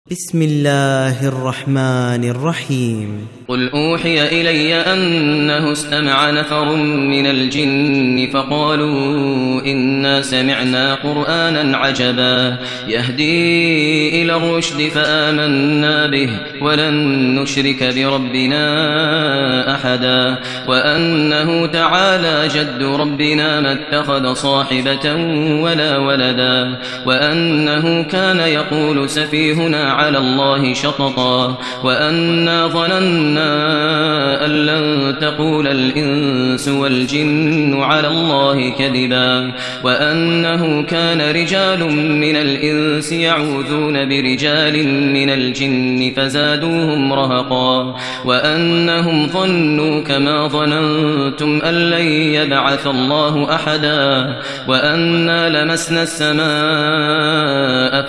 بسم الله الرحمن الرحيم. قل أوحي إلي أنه استمع نفر من الجن فقالوا إنا سمعنا قرآنا عجبا يهدي إلى الرشد فآمنا به ولن نشرك بربنا أحدا وأنه تعالى جد ربنا ما اتخذ صاحبة ولا ولدا وأنه كان يقول سفيهنا على الله شططا وأنا ظننا أن لن تقول الإنس والجن على الله كذبا وأنه كان رجال من الإنس يعوذون برجال من الجن فزادوهم رهقا وأنهم ظنوا كما ظننتم أن لن يبعث الله أحدا وأنا لمسنا السماء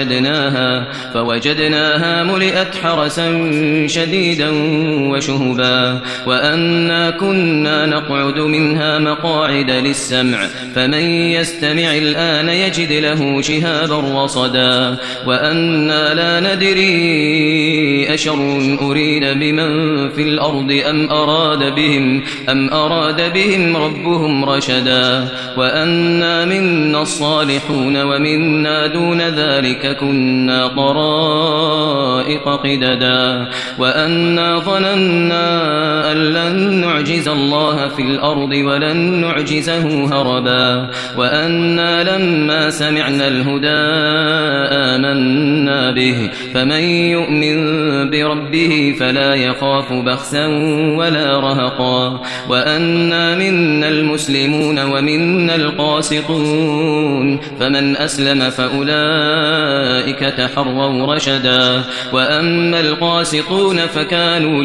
فوجدناها ملئت حرسا شديدا وشهبا وأنا كنا نقعد منها مقاعد للسمع فمن يستمع الآن يجد له شهابا رصدا وأنا لا ندري أشر أريد بمن في الأرض أم أراد بهم ربهم رشدا وأنا منا الصالحون ومنا دون ذلك كنا طرائق قددا وأنا ظننا أن لن نعجز الله في الأرض ولن نعجزه هربا وأنا لما سمعنا الهدى آمنا به فمن يؤمن بربه فلا يخاف بخسا ولا رهقا وأنا منا المسلمون ومنا القاسطون فمن أسلم فأولئك تحروا رشدا وأما القاسطون فكانوا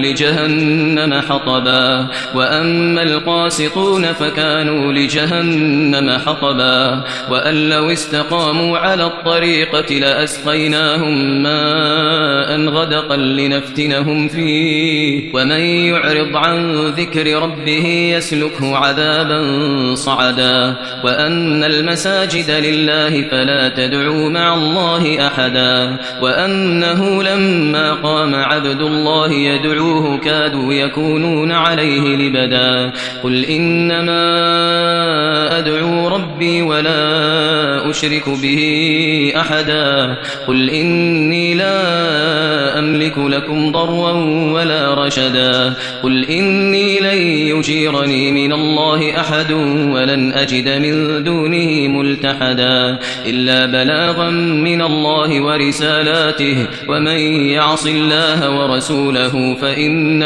لجهنم حطبا وأن لو استقاموا على الطريقة لأسقيناهم ماء غدقا لنفتنهم فيه ومن يعرض عن ذكر ربه يسلكه عذابا صعدا وأن المساجد لله فلا تدعوا مع الله أحدا وأنه لما قام عبد الله يدعوه كادوا يكونون عليه لبدا قل إنما أدعو ربي ولا أشرك به أحدا قل إني لا أملك لكم ضرا ولا رشدا قل إني لن يجيرني من الله أحد ولن أجد من دونه ملتحدا إلا بلاغا من الله ورسالاته ومن يعص الله ورسوله فإن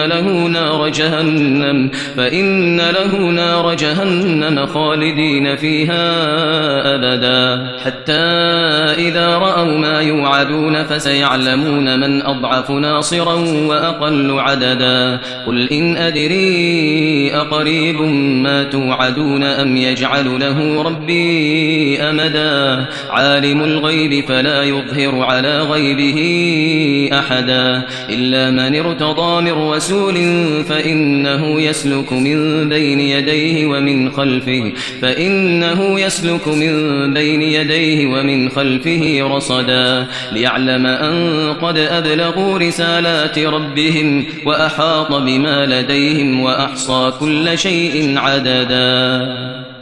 له نار جهنم خالدين فيها أبدا حتى إذا رأوا ما يوعدون فسيعلمون من أضعف ناصرا وأقل عددا قل إن أدري أقريب ما توعدون أم يجعل له ربي أمدا عالم الغيب فلا يظهر على غيبه أحدا إلا من ارتضى من رسول فإنه يسلك من بين يديه ومن خلفه رصدا ليعلم أن قد أبلغوا رسالات ربهم وأحاط بما لديهم وأحصى كل شيء عددا.